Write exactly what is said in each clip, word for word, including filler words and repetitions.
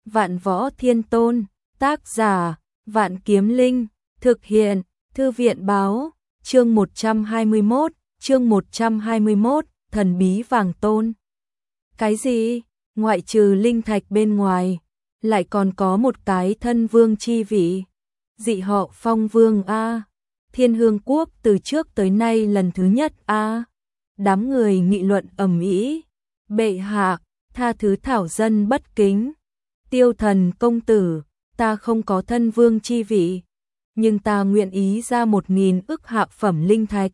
Vạn Võ Thiên Tôn, tác giả, Vạn Kiếm Linh, thực hiện, Thư viện báo, chương một trăm hai mươi mốt, chương một trăm hai mươi mốt, thần bí vàng tôn. Cái gì? Ngoại trừ linh thạch bên ngoài, lại còn có một cái thân vương chi vị. Dị họ Phong Vương a. Thiên Hương Quốc từ trước tới nay lần thứ nhất a. Đám người nghị luận ầm ĩ. Bệ hạ, tha thứ thảo dân bất kính. Tiêu Thần công tử, ta không có thân vương chi vị, nhưng ta nguyện ý ra một nghìn ức hạ phẩm linh thạch.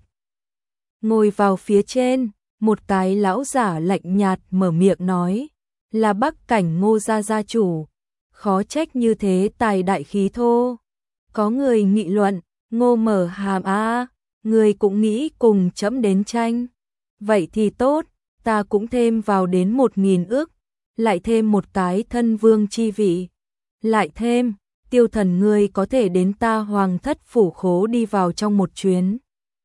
Ngồi vào phía trên, một cái lão giả lạnh nhạt mở miệng nói, là Bắc Cảnh Ngô gia gia chủ, khó trách như thế tài đại khí thô. Có người nghị luận, Ngô Mở Hàm a, người cũng nghĩ cùng chấm đến tranh. Vậy thì tốt, ta cũng thêm vào đến một nghìn ức, lại thêm một cái thân vương chi vị. Lại thêm, Tiêu Thần ngươi có thể đến ta Hoàng Thất phủ khố đi vào trong một chuyến.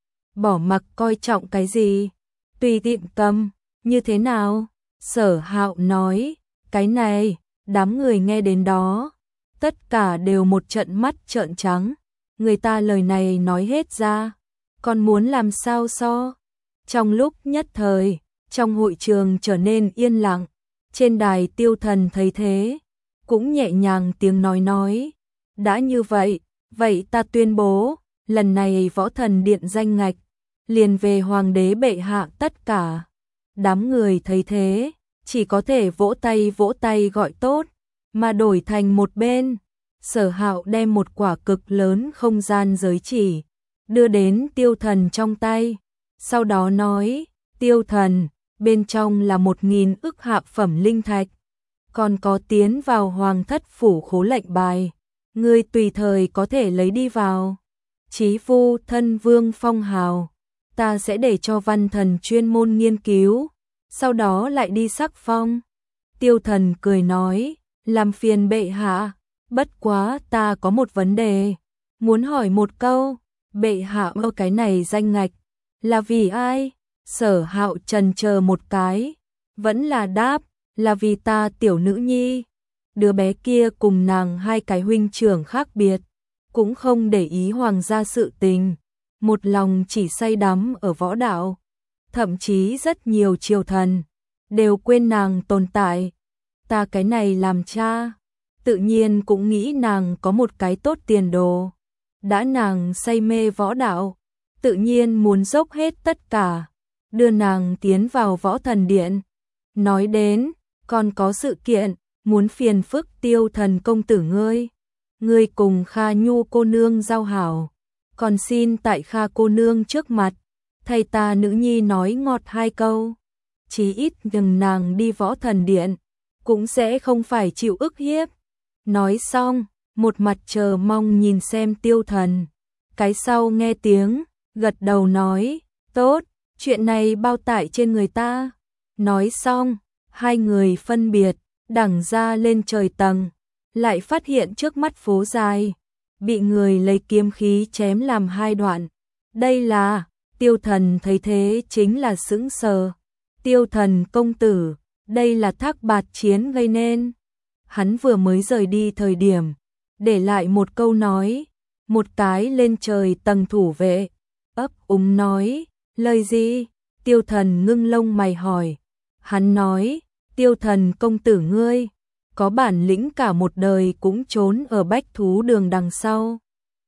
Bỏ mặc coi trọng cái gì, tùy tiện cầm, như thế nào? Sở Hạo nói, cái này, đám người nghe đến đó, tất cả đều một trận mắt trợn trắng. Người ta lời này nói hết ra, còn muốn làm sao so? Trong lúc nhất thời, trong hội trường trở nên yên lặng. Trên đài Tiêu Thần thấy thế, cũng nhẹ nhàng tiếng nói nói, đã như vậy, vậy ta tuyên bố, lần này Võ Thần Điện danh ngạch, liền về Hoàng đế bệ hạ tất cả. Đám người thấy thế, chỉ có thể vỗ tay vỗ tay gọi tốt, mà đổi thành một bên. Sở Hạo đem một quả cực lớn không gian giới chỉ, đưa đến Tiêu Thần trong tay, sau đó nói, Tiêu Thần, bên trong là một nghìn ức hạ phẩm linh thạch, còn có tiến vào Hoàng Thất phủ khố lệnh bài, ngươi tùy thời có thể lấy đi vào. Chí Vu thân vương phong hào, ta sẽ để cho văn thần chuyên môn nghiên cứu, sau đó lại đi sắc phong. Tiêu Thần cười nói, làm phiền bệ hạ, bất quá ta có một vấn đề, muốn hỏi một câu, bệ hạ ơ cái này danh ngạch, là vì ai? Sở Hạo trần chờ một cái, vẫn là đáp, là vì ta tiểu nữ nhi. Đứa bé kia cùng nàng hai cái huynh trưởng khác biệt, cũng không để ý hoàng gia sự tình, một lòng chỉ say đắm ở võ đạo, thậm chí rất nhiều triều thần đều quên nàng tồn tại. Ta cái này làm cha, tự nhiên cũng nghĩ nàng có một cái tốt tiền đồ. Đã nàng say mê võ đạo, tự nhiên muốn dốc hết tất cả, đưa nàng tiến vào Võ Thần Điện. Nói đến, còn có sự kiện, muốn phiền phức Tiêu Thần công tử ngươi. Ngươi cùng Kha Nhu cô nương giao hảo, còn xin tại Kha cô nương trước mặt, thay ta nữ nhi nói ngọt hai câu. Chí ít đừng nàng đi Võ Thần Điện, cũng sẽ không phải chịu ức hiếp. Nói xong, một mặt chờ mong nhìn xem Tiêu Thần. Cái sau nghe tiếng, gật đầu nói, tốt, chuyện này bao tải trên người ta. Nói xong, hai người phân biệt, đằng ra lên trời tầng, lại phát hiện trước mắt phố dài, bị người lấy kiếm khí chém làm hai đoạn. Đây là, Tiêu Thần thấy thế chính là sững sờ. Tiêu Thần công tử, đây là Thác Bạt chiến gây nên. Hắn vừa mới rời đi thời điểm, để lại một câu nói, một cái lên trời tầng thủ vệ, ấp úng nói, lời gì? Tiêu Thần ngưng lông mày hỏi. Hắn nói, Tiêu Thần công tử ngươi, có bản lĩnh cả một đời cũng trốn ở bách thú đường đằng sau.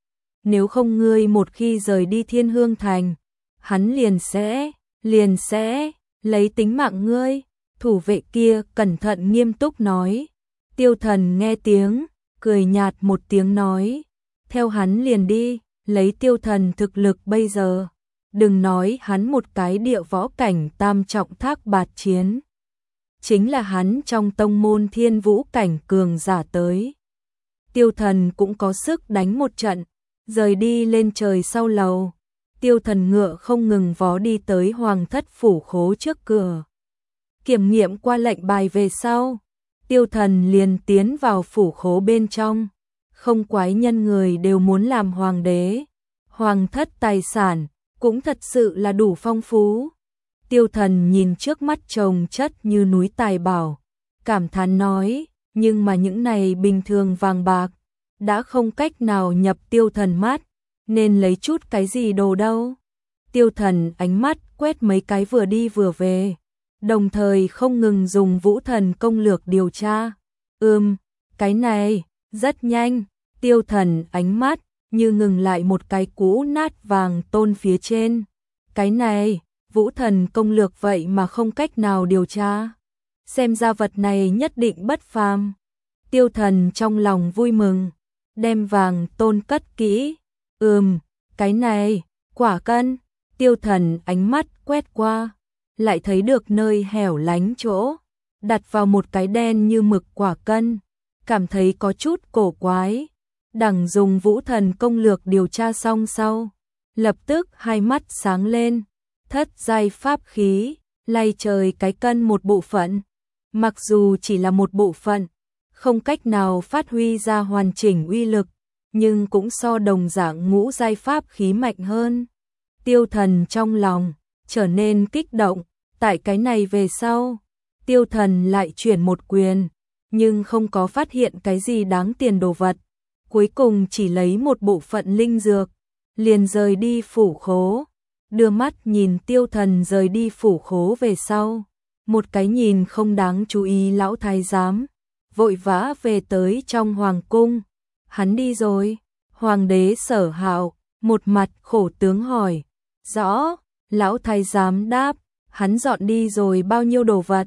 Nếu không ngươi một khi rời đi Thiên Hương Thành, hắn liền sẽ, liền sẽ, lấy tính mạng ngươi. Thủ vệ kia cẩn thận nghiêm túc nói. Tiêu Thần nghe tiếng, cười nhạt một tiếng nói, theo hắn liền đi. Lấy Tiêu Thần thực lực bây giờ, đừng nói hắn một cái địa võ cảnh tam trọng Thác Bạt chiến, chính là hắn trong tông môn thiên vũ cảnh cường giả tới, Tiêu Thần cũng có sức đánh một trận. Rời đi lên trời sau lầu, Tiêu Thần ngựa không ngừng vó đi tới Hoàng Thất phủ khố trước cửa. Kiểm nghiệm qua lệnh bài về sau, Tiêu Thần liền tiến vào phủ khố bên trong. Không quái nhân người đều muốn làm hoàng đế. Hoàng thất tài sản cũng thật sự là đủ phong phú. Tiêu Thần nhìn trước mắt chồng chất như núi tài bảo, cảm thán nói, nhưng mà những này bình thường vàng bạc, đã không cách nào nhập Tiêu Thần mắt, nên lấy chút cái gì đồ đâu. Tiêu Thần ánh mắt quét mấy cái vừa đi vừa về, đồng thời không ngừng dùng Vũ Thần công lược điều tra. Ừm, cái này, rất nhanh, Tiêu Thần ánh mắt như ngừng lại một cái cũ nát vàng tôn phía trên. Cái này, Vũ Thần công lược vậy mà không cách nào điều tra. Xem ra vật này nhất định bất phàm. Tiêu Thần trong lòng vui mừng, đem vàng tôn cất kỹ. Ừm, cái này, quả cân. Tiêu Thần ánh mắt quét qua, lại thấy được nơi hẻo lánh chỗ, đặt vào một cái đen như mực quả cân, cảm thấy có chút cổ quái. Đằng dùng Vũ Thần công lược điều tra xong sau, lập tức hai mắt sáng lên, thất giai pháp khí, lay trời cái cân một bộ phận. Mặc dù chỉ là một bộ phận, không cách nào phát huy ra hoàn chỉnh uy lực, nhưng cũng so đồng dạng ngũ giai pháp khí mạnh hơn. Tiêu Thần trong lòng trở nên kích động, tại cái này về sau, Tiêu Thần lại chuyển một quyền, nhưng không có phát hiện cái gì đáng tiền đồ vật. Cuối cùng chỉ lấy một bộ phận linh dược, liền rời đi phủ khố. Đưa mắt nhìn Tiêu Thần rời đi phủ khố về sau, một cái nhìn không đáng chú ý lão thái giám, vội vã về tới trong hoàng cung. Hắn đi rồi. Hoàng đế Sở Hạo một mặt khổ tướng hỏi. Rõ. Lão thái giám đáp. Hắn dọn đi rồi bao nhiêu đồ vật?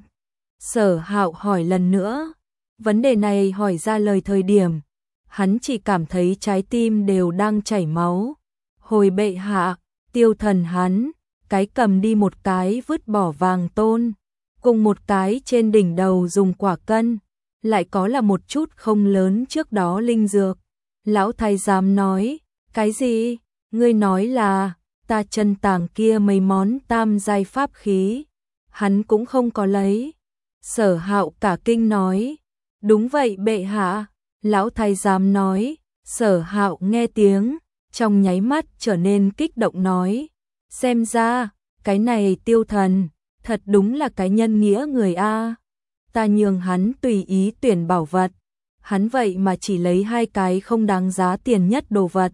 Sở Hạo hỏi lần nữa. Vấn đề này hỏi ra lời thời điểm, hắn chỉ cảm thấy trái tim đều đang chảy máu. Hồi bệ hạ, Tiêu Thần hắn, cái cầm đi một cái vứt bỏ vàng tôn, cùng một cái trên đỉnh đầu dùng quả cân, lại có là một chút không lớn trước đó linh dược. Lão thái giám nói, cái gì? Ngươi nói là, ta chân tàng kia mấy món tam giai pháp khí, hắn cũng không có lấy. Sở Hạo cả kinh nói, đúng vậy bệ hạ. Lão thái giám nói. Sở Hạo nghe tiếng, trong nháy mắt trở nên kích động nói, xem ra, cái này Tiêu Thần, thật đúng là cái nhân nghĩa người a. Ta nhường hắn tùy ý tuyển bảo vật, hắn vậy mà chỉ lấy hai cái không đáng giá tiền nhất đồ vật.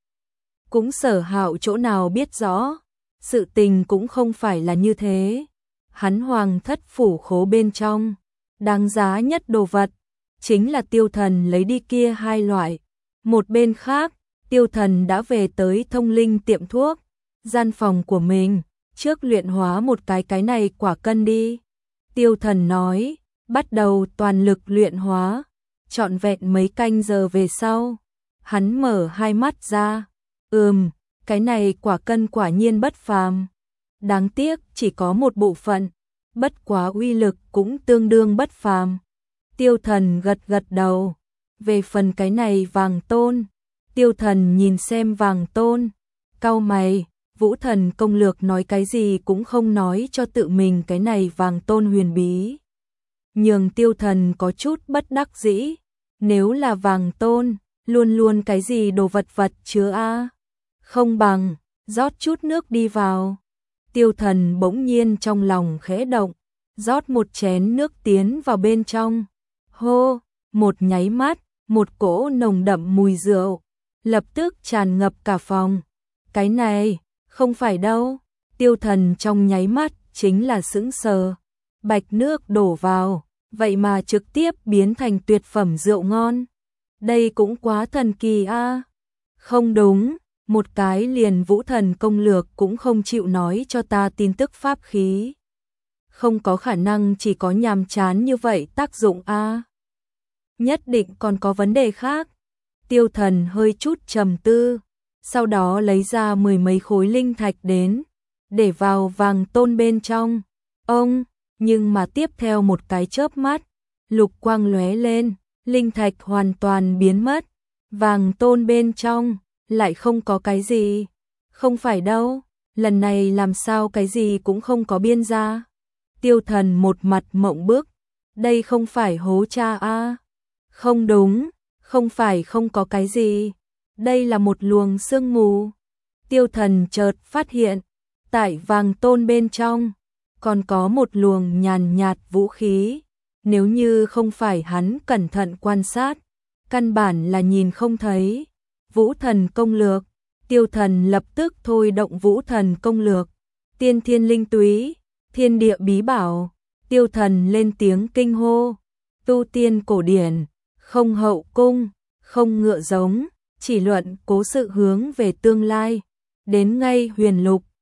Cũng Sở Hạo chỗ nào biết rõ, sự tình cũng không phải là như thế. Hắn hoàng thất phủ khố bên trong, đáng giá nhất đồ vật, chính là Tiêu Thần lấy đi kia hai loại. Một bên khác, Tiêu Thần đã về tới thông linh tiệm thuốc, gian phòng của mình, trước luyện hóa một cái cái này quả cân đi. Tiêu Thần nói, bắt đầu toàn lực luyện hóa, trọn vẹn mấy canh giờ về sau. Hắn mở hai mắt ra, ừm, cái này quả cân quả nhiên bất phàm. Đáng tiếc chỉ có một bộ phận, bất quá uy lực cũng tương đương bất phàm. Tiêu Thần gật gật đầu, về phần cái này vàng tôn. Tiêu Thần nhìn xem vàng tôn, cau mày, Vũ Thần công lược nói cái gì cũng không nói cho tự mình cái này vàng tôn huyền bí. Nhường Tiêu Thần có chút bất đắc dĩ, nếu là vàng tôn, luôn luôn cái gì đồ vật vật chứa a, không bằng, rót chút nước đi vào. Tiêu Thần bỗng nhiên trong lòng khẽ động, rót một chén nước tiến vào bên trong. Hô, một nháy mắt, một cỗ nồng đậm mùi rượu lập tức tràn ngập cả phòng. Cái này, không phải đâu. Tiêu Thần trong nháy mắt chính là sững sờ. Bạch nước đổ vào, vậy mà trực tiếp biến thành tuyệt phẩm rượu ngon. Đây cũng quá thần kỳ a. Không đúng, một cái liền Vũ Thần công lược cũng không chịu nói cho ta tin tức pháp khí. Không có khả năng chỉ có nhàm chán như vậy tác dụng a. Nhất định còn có vấn đề khác. Tiêu Thần hơi chút trầm tư, sau đó lấy ra mười mấy khối linh thạch đến, để vào vàng tôn bên trong. Ông, nhưng mà tiếp theo một cái chớp mắt, lục quang lóe lên, linh thạch hoàn toàn biến mất. Vàng tôn bên trong, lại không có cái gì. Không phải đâu, lần này làm sao cái gì cũng không có biên ra. Tiêu Thần một mặt mộng bức, đây không phải hố cha a. Không đúng, không phải không có cái gì, đây là một luồng sương mù. Tiêu Thần chợt phát hiện, tại vàng tôn bên trong, còn có một luồng nhàn nhạt vũ khí, nếu như không phải hắn cẩn thận quan sát, căn bản là nhìn không thấy. Vũ thần công lược, Tiêu Thần lập tức thôi động vũ thần công lược, tiên thiên linh túy, thiên địa bí bảo. Tiêu Thần lên tiếng kinh hô, tu tiên cổ điển, không hậu cung, không ngựa giống, chỉ luận cố sự hướng về tương lai, đến ngay huyền lục,